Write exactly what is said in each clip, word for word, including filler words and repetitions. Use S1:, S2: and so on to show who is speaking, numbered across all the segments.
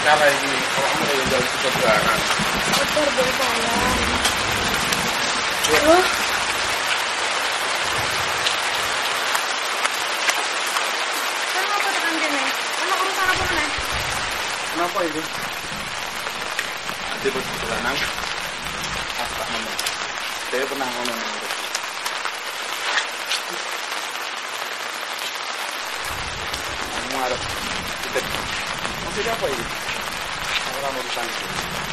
S1: perkara ini. Kalau kamu yang jalan ke seberang.
S2: Motor berjalan.
S1: Ya.
S2: Loh. Kan apa tekan kene? Ono urusan apa meneh?
S1: Kenapa itu? Nanti berjalan. Apa namanya? Saya pernah ngomong itu. Kamu harus kita. Maksudnya apa ini? Orang urusan itu.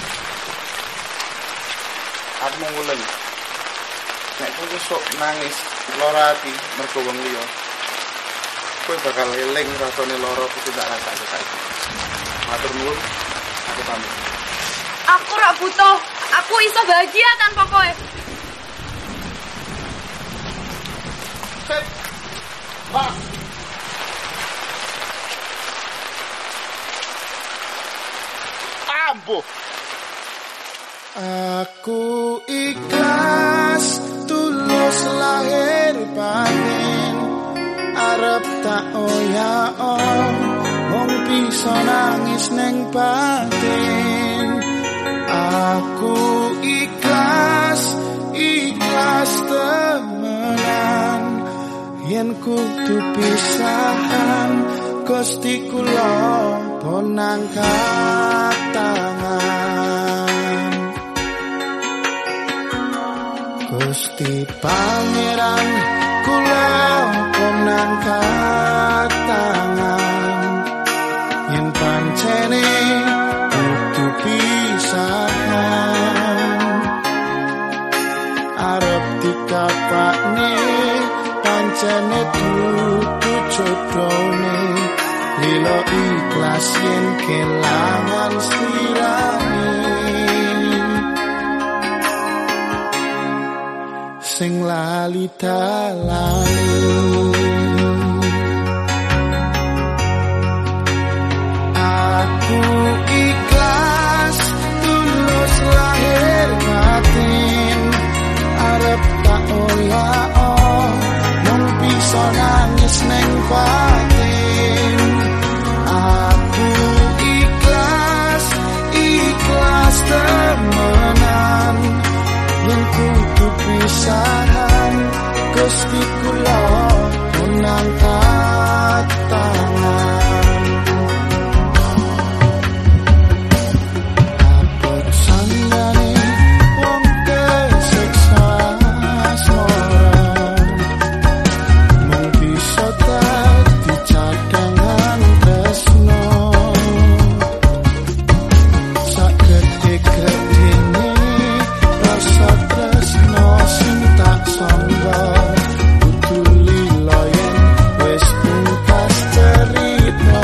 S1: Aku mau ngulang. Nek kowe sok nangis lara ati mergo wong liya. Kowe bakal eling rasane lara kudu tak rasake saiki. Matur nuwun. Aku pamit.
S2: Aku ora butuh. Aku iso bahagia tanpa kowe.
S1: Set. Pak. Ambo.
S3: Aku ikhlas tulus lahir batin arep tak oyak-om wong bisa nangis neng batin. Aku ikhlas ikhlas temenan yen kudu pisahan Gusti kula pun angkat tangan. Gusti Pangeran kula pun angkat tangan yen pancene kudu pisahan arep dikapakne pancene dudu jodhone lilo ikhlas yen kelangan sirane sing lali dalane. Aku ikhlas tulus lahir batin arep tak oyak-om mung bisa nangis neng batin. Aku ikhlas ikhlas temenan yen kudu pisahan Gusti kula pun angkat tangan. Abot sanggane wong kesiksa asmara mung bisa dadi cadangan tresno sagede-gedene rasa tresno sing tak sangga kudu lila yen wis pungkas cerita.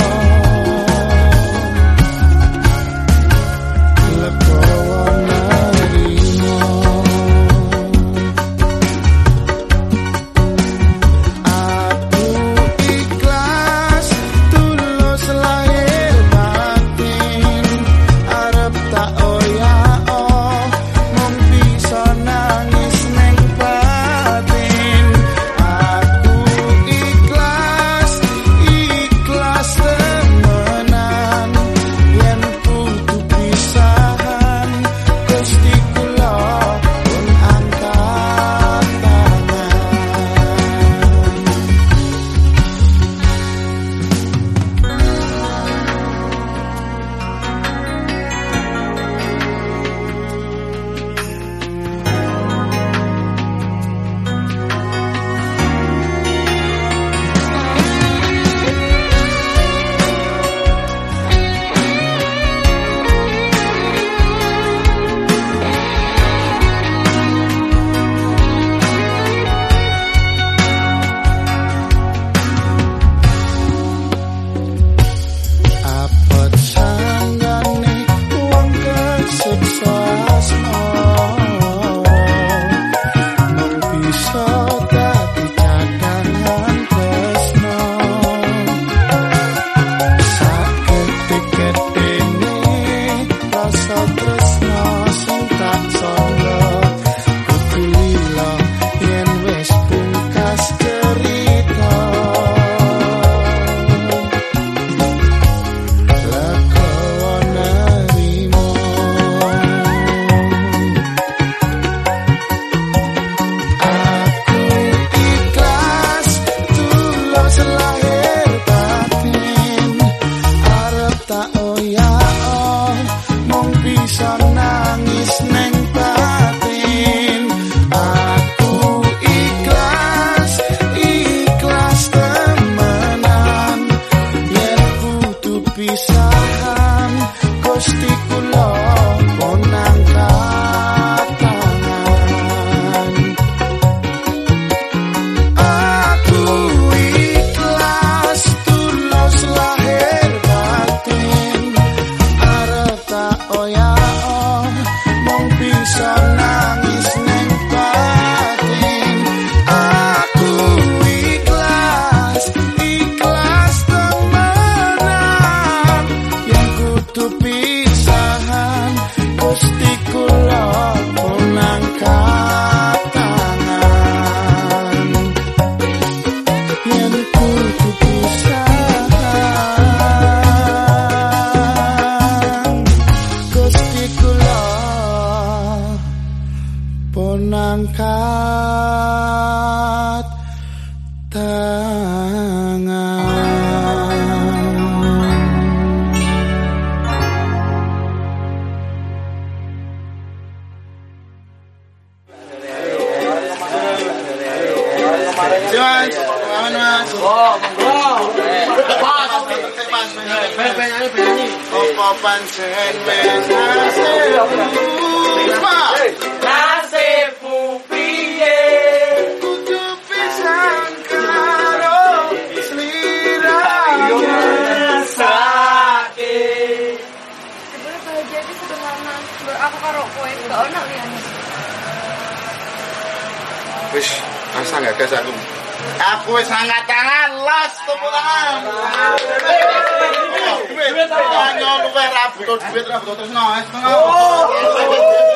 S3: Legowo narimo aku ikhlas tulus lahir batin arep tak oyak-om mung bisa nangis neng batin. Aku ikhlas ikhlas temenan yen kudu pisahan Gusti kula pun angkat tangan. Abot sanggane wong kesiksa asmara mung bisa dadi cadangan tresno sagede-gedene rasa tresno sing tak sangga kudu lila yen wis pungkas cerita. Legowo ponangkat tangan.
S1: Mas, aman mas.
S4: Oh, monggo. Pas.
S1: Pas,
S4: Penyanyi, penyanyi.
S1: opo pancen wis
S4: Nasibmu piye?
S1: kudu pisan karo sliramu.
S4: Sakit.
S2: Sebenarnya bahagia itu sederhana. Mbak aku karo kowe gak ono liyane.
S1: Wis, asa gak gas aku. Aku wis angkat tangan, las tepuk tangan. Duit, duit, duit, luwih ra butuh duit, ra butuh tresno, wis ngono.